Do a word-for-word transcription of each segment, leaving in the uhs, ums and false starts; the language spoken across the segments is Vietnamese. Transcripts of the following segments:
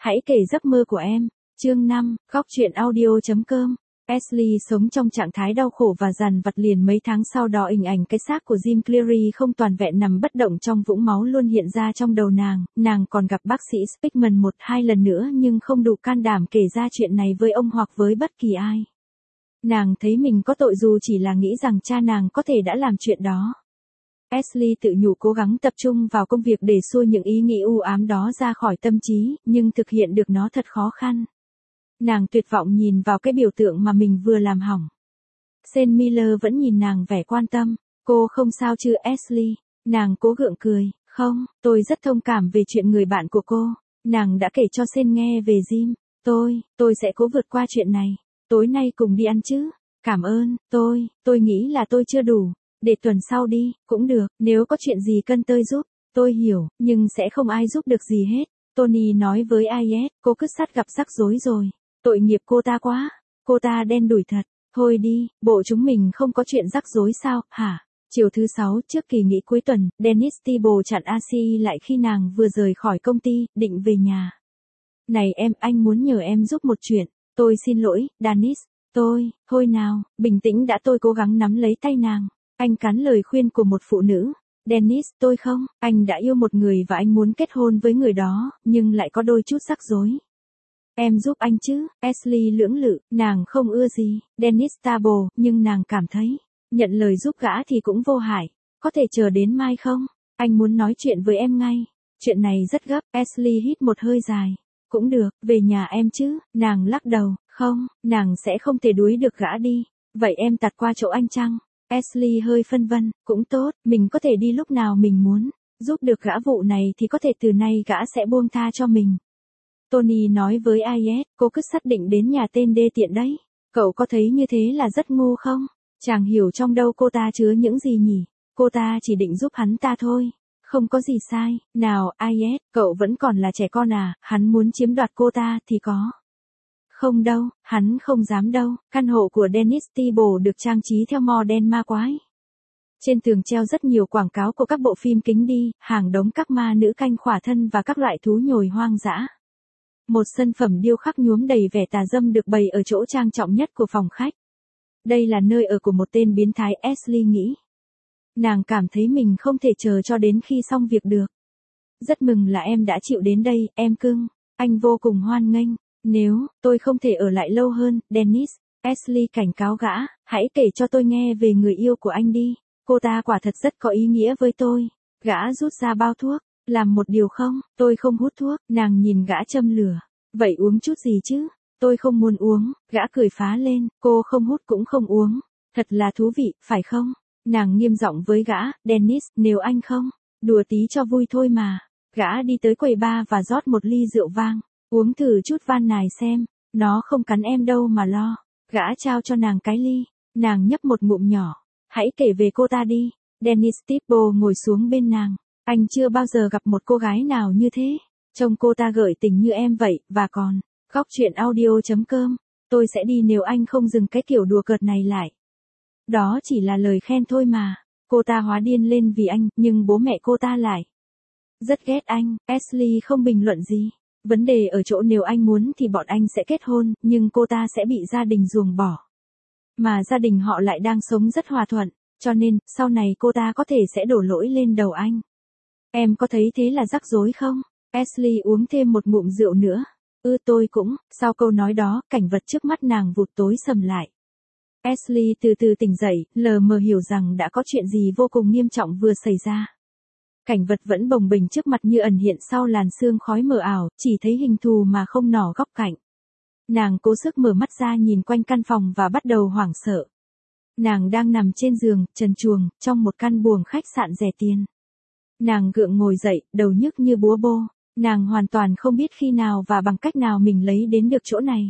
Hãy kể giấc mơ của em. Chương năm, góc truyện audio.com. Ashley sống trong trạng thái đau khổ và dằn vặt liền mấy tháng sau đó, hình ảnh cái xác của Jim Cleary không toàn vẹn nằm bất động trong vũng máu luôn hiện ra trong đầu nàng. Nàng còn gặp bác sĩ Speakman một hai lần nữa nhưng không đủ can đảm kể ra chuyện này với ông hoặc với bất kỳ ai. Nàng thấy mình có tội dù chỉ là nghĩ rằng cha nàng có thể đã làm chuyện đó. Ashley tự nhủ cố gắng tập trung vào công việc để xua những ý nghĩ u ám đó ra khỏi tâm trí, nhưng thực hiện được nó thật khó khăn. Nàng tuyệt vọng nhìn vào cái biểu tượng mà mình vừa làm hỏng. Shane Miller vẫn nhìn nàng vẻ quan tâm. Cô không sao chứ Ashley? Nàng cố gượng cười. Không, tôi rất thông cảm về chuyện người bạn của cô. Nàng đã kể cho Shane nghe về Jim. Tôi, tôi sẽ cố vượt qua chuyện này. Tối nay cùng đi ăn chứ? Cảm ơn, tôi, tôi nghĩ là tôi chưa đủ. Để tuần sau đi, cũng được, nếu có chuyện gì cần tôi giúp. Tôi hiểu, nhưng sẽ không ai giúp được gì hết. Tony nói với Ayet, cô cứ sắp gặp rắc rối rồi. Tội nghiệp cô ta quá. Cô ta đen đủi thật. Thôi đi, bộ chúng mình không có chuyện rắc rối sao, hả? Chiều thứ sáu trước kỳ nghỉ cuối tuần, Dennis Tebow chặn Ashley lại khi nàng vừa rời khỏi công ty, định về nhà. Này em, anh muốn nhờ em giúp một chuyện. Tôi xin lỗi, Dennis. Tôi, thôi nào, bình tĩnh đã, tôi cố gắng nắm lấy tay nàng. Anh cắn lời khuyên của một phụ nữ. Dennis, tôi không, anh đã yêu một người và anh muốn kết hôn với người đó, nhưng lại có đôi chút rắc rối. Em giúp anh chứ? Ashley lưỡng lự, nàng không ưa gì Dennis Tebow, nhưng nàng cảm thấy, nhận lời giúp gã thì cũng vô hại. Có thể chờ đến mai không? Anh muốn nói chuyện với em ngay. Chuyện này rất gấp. Ashley hít một hơi dài. Cũng được, về nhà em chứ? Nàng lắc đầu, không, nàng sẽ không thể đuối được gã đi. Vậy em tạt qua chỗ anh chăng? Ashley hơi phân vân, cũng tốt, mình có thể đi lúc nào mình muốn. Giúp được gã vụ này thì có thể từ nay gã sẽ buông tha cho mình. Tony nói với Ayet, cô cứ xác định đến nhà tên đê tiện đấy. Cậu có thấy như thế là rất ngu không? Chàng hiểu trong đâu cô ta chứa những gì nhỉ? Cô ta chỉ định giúp hắn ta thôi. Không có gì sai. Nào, Ayet, cậu vẫn còn là trẻ con à, hắn muốn chiếm đoạt cô ta thì có. Không đâu, hắn không dám đâu. Căn hộ của Dennis Tebow được trang trí theo model ma quái. Trên tường treo rất nhiều quảng cáo của các bộ phim kính đi, hàng đống các ma nữ canh khỏa thân và các loại thú nhồi hoang dã. Một sân phẩm điêu khắc nhuốm đầy vẻ tà dâm được bày ở chỗ trang trọng nhất của phòng khách. Đây là nơi ở của một tên biến thái, Ashley nghĩ. Nàng cảm thấy mình không thể chờ cho đến khi xong việc được. Rất mừng là em đã chịu đến đây, em cưng. Anh vô cùng hoan nghênh. Nếu, tôi không thể ở lại lâu hơn, Dennis. Ashley cảnh cáo gã, hãy kể cho tôi nghe về người yêu của anh đi. Cô ta quả thật rất có ý nghĩa với tôi. Gã rút ra bao thuốc. Làm một điều không, tôi không hút thuốc. Nàng nhìn gã châm lửa. Vậy uống chút gì chứ? Tôi không muốn uống. Gã cười phá lên, cô không hút cũng không uống. Thật là thú vị, phải không? Nàng nghiêm giọng với gã, Dennis, nếu anh không, đùa tí cho vui thôi mà. Gã đi tới quầy bar và rót một ly rượu vang. Uống thử chút van này xem, nó không cắn em đâu mà lo. Gã trao cho nàng cái ly. Nàng nhấp một ngụm nhỏ. Hãy kể về cô ta đi. Dennis Tebow ngồi xuống bên nàng. Anh chưa bao giờ gặp một cô gái nào như thế. Trông cô ta gợi tình như em vậy, và còn, góc truyện audio.com, tôi sẽ đi nếu anh không dừng cái kiểu đùa cợt này lại. Đó chỉ là lời khen thôi mà. Cô ta hóa điên lên vì anh, nhưng bố mẹ cô ta lại rất ghét anh. Ashley không bình luận gì. Vấn đề ở chỗ nếu anh muốn thì bọn anh sẽ kết hôn, nhưng cô ta sẽ bị gia đình ruồng bỏ. Mà gia đình họ lại đang sống rất hòa thuận, cho nên, sau này cô ta có thể sẽ đổ lỗi lên đầu anh. Em có thấy thế là rắc rối không? Ashley uống thêm một ngụm rượu nữa. Ư tôi cũng, sau câu nói đó, cảnh vật trước mắt nàng vụt tối sầm lại. Ashley từ từ tỉnh dậy, lờ mờ hiểu rằng đã có chuyện gì vô cùng nghiêm trọng vừa xảy ra. Cảnh vật vẫn bồng bềnh trước mặt như ẩn hiện sau làn sương khói mờ ảo, chỉ thấy hình thù mà không nỏ góc cạnh. Nàng cố sức mở mắt ra nhìn quanh căn phòng và bắt đầu hoảng sợ. Nàng đang nằm trên giường, trần truồng, trong một căn buồng khách sạn rẻ tiền. Nàng gượng ngồi dậy, đầu nhức như búa bô. Nàng hoàn toàn không biết khi nào và bằng cách nào mình lấy đến được chỗ này.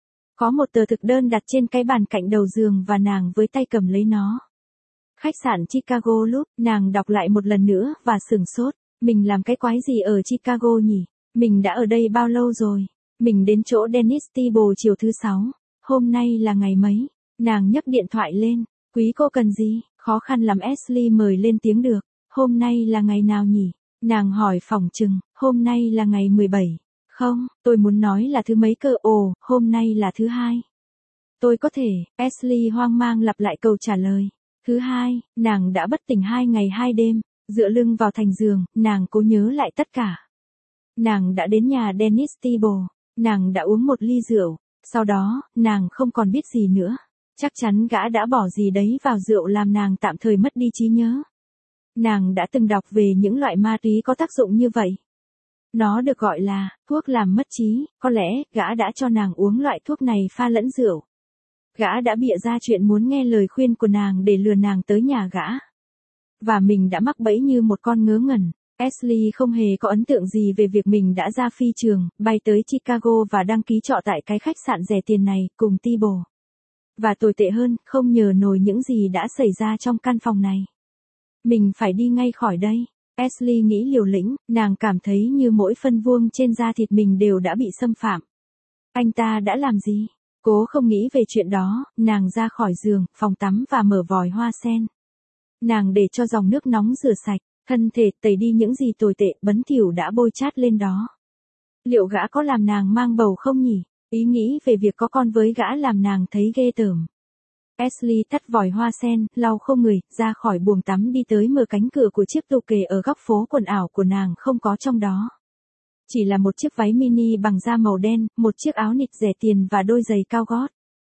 Có một tờ thực đơn đặt trên cái bàn cạnh đầu giường và nàng với tay cầm lấy nó. Khách sạn Chicago Loop, nàng đọc lại một lần nữa và sửng sốt. Mình làm cái quái gì ở Chicago nhỉ? Mình đã ở đây bao lâu rồi? Mình đến chỗ Dennis Tebow chiều thứ sáu. Hôm nay là ngày mấy? Nàng nhấc điện thoại lên. Quý cô cần gì? Khó khăn lắm Ashley mời lên tiếng được. Hôm nay là ngày nào nhỉ? Nàng hỏi phỏng chừng, hôm nay là ngày mười bảy. Không, tôi muốn nói là thứ mấy cơ, ồ, hôm nay là thứ hai. Tôi có thể, Ashley hoang mang lặp lại câu trả lời. Thứ hai, nàng đã bất tỉnh hai ngày hai đêm, dựa lưng vào thành giường, nàng cố nhớ lại tất cả. Nàng đã đến nhà Dennis Tibble, nàng đã uống một ly rượu, sau đó, nàng không còn biết gì nữa. Chắc chắn gã đã bỏ gì đấy vào rượu làm nàng tạm thời mất đi trí nhớ. Nàng đã từng đọc về những loại ma túy có tác dụng như vậy. Nó được gọi là thuốc làm mất trí, có lẽ gã đã cho nàng uống loại thuốc này pha lẫn rượu. Gã đã bịa ra chuyện muốn nghe lời khuyên của nàng để lừa nàng tới nhà gã. Và mình đã mắc bẫy như một con ngớ ngẩn. Ashley không hề có ấn tượng gì về việc mình đã ra phi trường, bay tới Chicago và đăng ký trọ tại cái khách sạn rẻ tiền này, cùng Tibble. Và tồi tệ hơn, không nhớ nổi những gì đã xảy ra trong căn phòng này. Mình phải đi ngay khỏi đây. Ashley nghĩ liều lĩnh, nàng cảm thấy như mỗi phân vuông trên da thịt mình đều đã bị xâm phạm. Anh ta đã làm gì? Cố không nghĩ về chuyện đó, nàng ra khỏi giường, phòng tắm và mở vòi hoa sen. Nàng để cho dòng nước nóng rửa sạch, thân thể tẩy đi những gì tồi tệ, bẩn thỉu đã bôi chát lên đó. Liệu gã có làm nàng mang bầu không nhỉ? Ý nghĩ về việc có con với gã làm nàng thấy ghê tởm. Ashley tắt vòi hoa sen, lau khô người, ra khỏi buồng tắm đi tới mở cánh cửa của chiếc tủ kề ở góc phố quần ảo của nàng không có trong đó. Chỉ là một chiếc váy mini bằng da màu đen, một chiếc áo nịt rẻ tiền và đôi giày cao gót.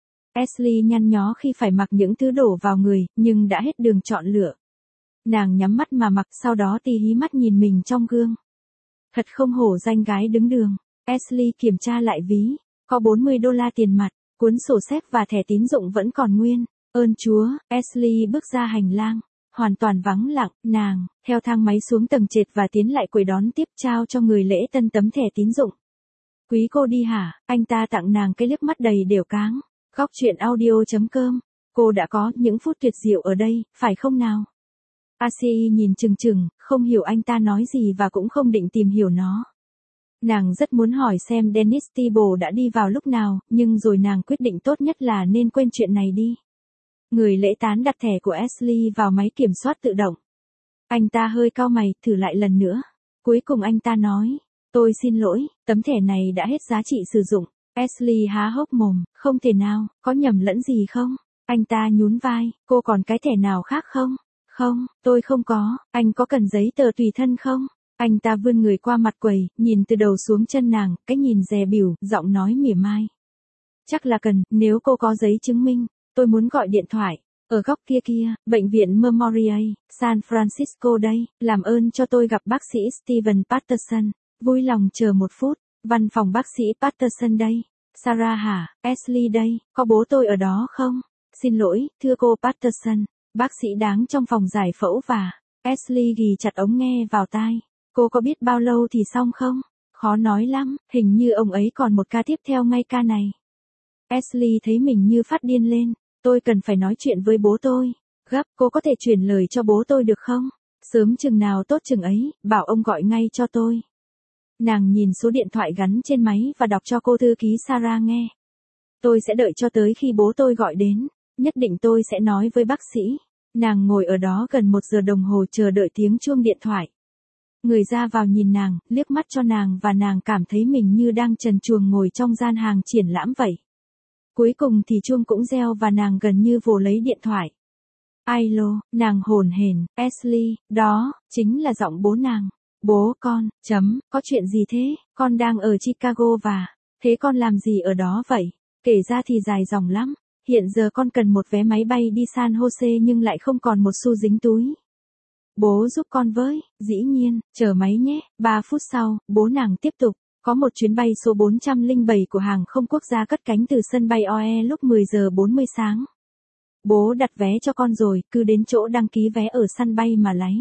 Ashley nhăn nhó khi phải mặc những thứ đổ vào người, nhưng đã hết đường chọn lựa. Nàng nhắm mắt mà mặc, sau đó tì hí mắt nhìn mình trong gương. Thật không hổ danh gái đứng đường. Ashley kiểm tra lại ví, có bốn mươi đô la tiền mặt, cuốn sổ séc và thẻ tín dụng vẫn còn nguyên. Ơn Chúa, Ashley bước ra hành lang, hoàn toàn vắng lặng, nàng, theo thang máy xuống tầng trệt và tiến lại quầy đón tiếp trao cho người lễ tân tấm thẻ tín dụng. Quý cô đi hả? Anh ta tặng nàng cái liếc mắt đầy đều cáng. Góc chuyện audio chấm com. Cô đã có những phút tuyệt diệu ở đây, phải không nào? Ashley nhìn chừng chừng, không hiểu anh ta nói gì và cũng không định tìm hiểu nó. Nàng rất muốn hỏi xem Dennis Tibble đã đi vào lúc nào, nhưng rồi nàng quyết định tốt nhất là nên quên chuyện này đi. Người lễ tán đặt thẻ của Ashley vào máy kiểm soát tự động. Anh ta hơi cau mày, thử lại lần nữa. Cuối cùng anh ta nói, tôi xin lỗi, tấm thẻ này đã hết giá trị sử dụng. Ashley há hốc mồm, không thể nào, có nhầm lẫn gì không? Anh ta nhún vai, cô còn cái thẻ nào khác không? Không, tôi không có, anh có cần giấy tờ tùy thân không? Anh ta vươn người qua mặt quầy, nhìn từ đầu xuống chân nàng, cái nhìn dè bỉu, giọng nói mỉa mai. Chắc là cần, nếu cô có giấy chứng minh, tôi muốn gọi điện thoại. Ở góc kia kia, bệnh viện Memorial, San Francisco đây, làm ơn cho tôi gặp bác sĩ Steven Patterson. Vui lòng chờ một phút, văn phòng bác sĩ Patterson đây. Sarah hả, Ashley đây, có bố tôi ở đó không? Xin lỗi, thưa cô Patterson, bác sĩ đáng trong phòng giải phẫu và... Ashley ghì chặt ống nghe vào tai. Cô có biết bao lâu thì xong không? Khó nói lắm, hình như ông ấy còn một ca tiếp theo ngay ca này. Ashley thấy mình như phát điên lên. Tôi cần phải nói chuyện với bố tôi. Gấp, cô có thể chuyển lời cho bố tôi được không? Sớm chừng nào tốt chừng ấy, bảo ông gọi ngay cho tôi. Nàng nhìn số điện thoại gắn trên máy và đọc cho cô thư ký Sarah nghe. Tôi sẽ đợi cho tới khi bố tôi gọi đến. Nhất định tôi sẽ nói với bác sĩ. Nàng ngồi ở đó gần một giờ đồng hồ chờ đợi tiếng chuông điện thoại. Người ra vào nhìn nàng, liếc mắt cho nàng và nàng cảm thấy mình như đang trần truồng ngồi trong gian hàng triển lãm vậy. Cuối cùng thì chuông cũng reo và nàng gần như vồ lấy điện thoại. Alo, nàng hồn hển, Ashley, đó, chính là giọng bố nàng. Bố con, chấm, có chuyện gì thế, con đang ở Chicago và, thế con làm gì ở đó vậy? Kể ra thì dài dòng lắm, hiện giờ con cần một vé máy bay đi San Jose nhưng lại không còn một xu dính túi. Bố giúp con với, dĩ nhiên, chờ máy nhé. Ba phút sau, bố nàng tiếp tục. Có một chuyến bay số bốn trăm lẻ bảy của hàng không quốc gia cất cánh từ sân bay o e lúc mười giờ bốn mươi sáng. Bố đặt vé cho con rồi, cứ đến chỗ đăng ký vé ở sân bay mà lấy.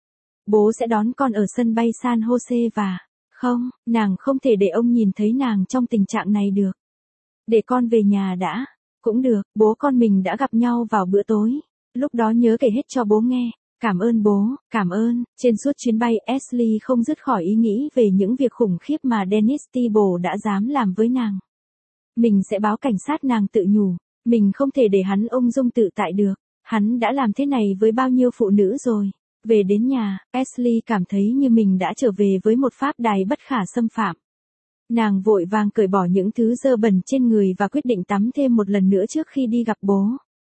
Bố sẽ đón con ở sân bay San Jose và... Không, nàng không thể để ông nhìn thấy nàng trong tình trạng này được. Để con về nhà đã. Cũng được, bố con mình đã gặp nhau vào bữa tối. Lúc đó nhớ kể hết cho bố nghe. Cảm ơn bố, cảm ơn. Trên suốt chuyến bay, Ashley không dứt khỏi ý nghĩ về những việc khủng khiếp mà Dennis Tibble đã dám làm với nàng. Mình sẽ báo cảnh sát, nàng tự nhủ. Mình không thể để hắn ung dung tự tại được. Hắn đã làm thế này với bao nhiêu phụ nữ rồi. Về đến nhà, Ashley cảm thấy như mình đã trở về với một pháp đài bất khả xâm phạm. Nàng vội vàng cởi bỏ những thứ dơ bẩn trên người và quyết định tắm thêm một lần nữa trước khi đi gặp bố.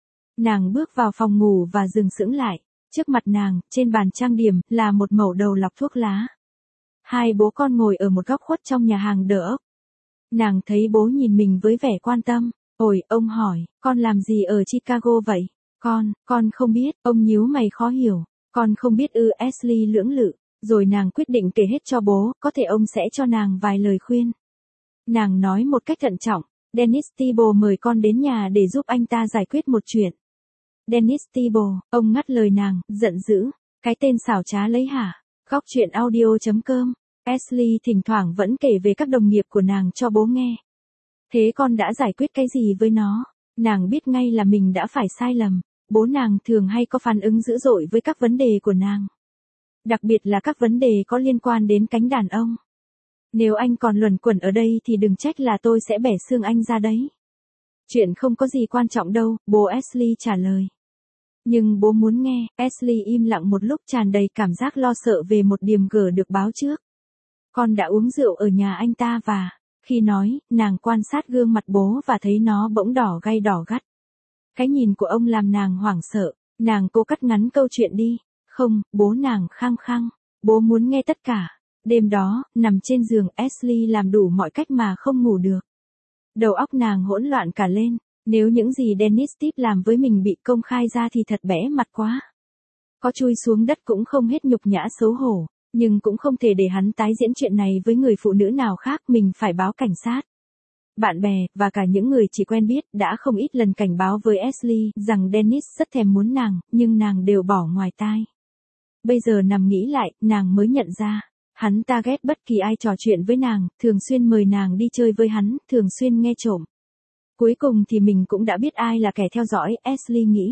Nàng bước vào phòng ngủ và dừng sững lại. Trước mặt nàng, trên bàn trang điểm, là một mẩu đầu lọc thuốc lá. Hai bố con ngồi ở một góc khuất trong nhà hàng đờ ốc. Nàng thấy bố nhìn mình với vẻ quan tâm. Ôi, ông hỏi, con làm gì ở Chicago vậy? Con, con không biết, ông nhíu mày khó hiểu. Con không biết ư, Ashley lưỡng lự. Rồi nàng quyết định kể hết cho bố, có thể ông sẽ cho nàng vài lời khuyên. Nàng nói một cách thận trọng, Dennis Thibault mời con đến nhà để giúp anh ta giải quyết một chuyện. Dennis Thibault, ông ngắt lời nàng, giận dữ. Cái tên xảo trá lấy hả? Góc chuyện audio chấm com. Ashley thỉnh thoảng vẫn kể về các đồng nghiệp của nàng cho bố nghe. Thế con đã giải quyết cái gì với nó? Nàng biết ngay là mình đã phải sai lầm. Bố nàng thường hay có phản ứng dữ dội với các vấn đề của nàng. Đặc biệt là các vấn đề có liên quan đến cánh đàn ông. Nếu anh còn luẩn quẩn ở đây thì đừng trách là tôi sẽ bẻ xương anh ra đấy. Chuyện không có gì quan trọng đâu, bố Ashley trả lời. Nhưng bố muốn nghe, Ashley im lặng một lúc tràn đầy cảm giác lo sợ về một điểm gở được báo trước. Con đã uống rượu ở nhà anh ta và, khi nói, nàng quan sát gương mặt bố và thấy nó bỗng đỏ gay đỏ gắt. Cái nhìn của ông làm nàng hoảng sợ, nàng cố cắt ngắn câu chuyện đi. Không, bố nàng khăng khăng, bố muốn nghe tất cả. Đêm đó, nằm trên giường, Ashley làm đủ mọi cách mà không ngủ được. Đầu óc nàng hỗn loạn cả lên, nếu những gì Dennis Tip làm với mình bị công khai ra thì thật bẽ mặt quá. Có chui xuống đất cũng không hết nhục nhã xấu hổ, nhưng cũng không thể để hắn tái diễn chuyện này với người phụ nữ nào khác, mình phải báo cảnh sát. Bạn bè, và cả những người chỉ quen biết, đã không ít lần cảnh báo với Ashley rằng Dennis rất thèm muốn nàng, nhưng nàng đều bỏ ngoài tai. Bây giờ nằm nghĩ lại, nàng mới nhận ra, hắn ta ghét bất kỳ ai trò chuyện với nàng, thường xuyên mời nàng đi chơi với hắn, thường xuyên nghe trộm. Cuối cùng thì mình cũng đã biết ai là kẻ theo dõi, Ashley nghĩ.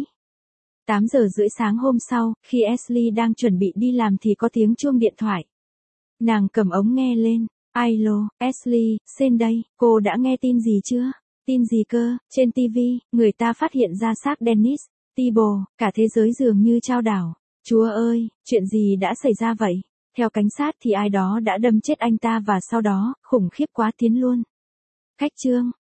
tám giờ rưỡi sáng hôm sau, khi Ashley đang chuẩn bị đi làm thì có tiếng chuông điện thoại. Nàng cầm ống nghe lên. Alo, Ashley, Sen đây, cô đã nghe tin gì chưa? Tin gì cơ? Trên ti vi, người ta phát hiện ra xác Dennis Thibault, cả thế giới dường như chao đảo. Chúa ơi, chuyện gì đã xảy ra vậy? Theo cảnh sát thì ai đó đã đâm chết anh ta và sau đó, khủng khiếp quá, tiến luôn. Khách chương.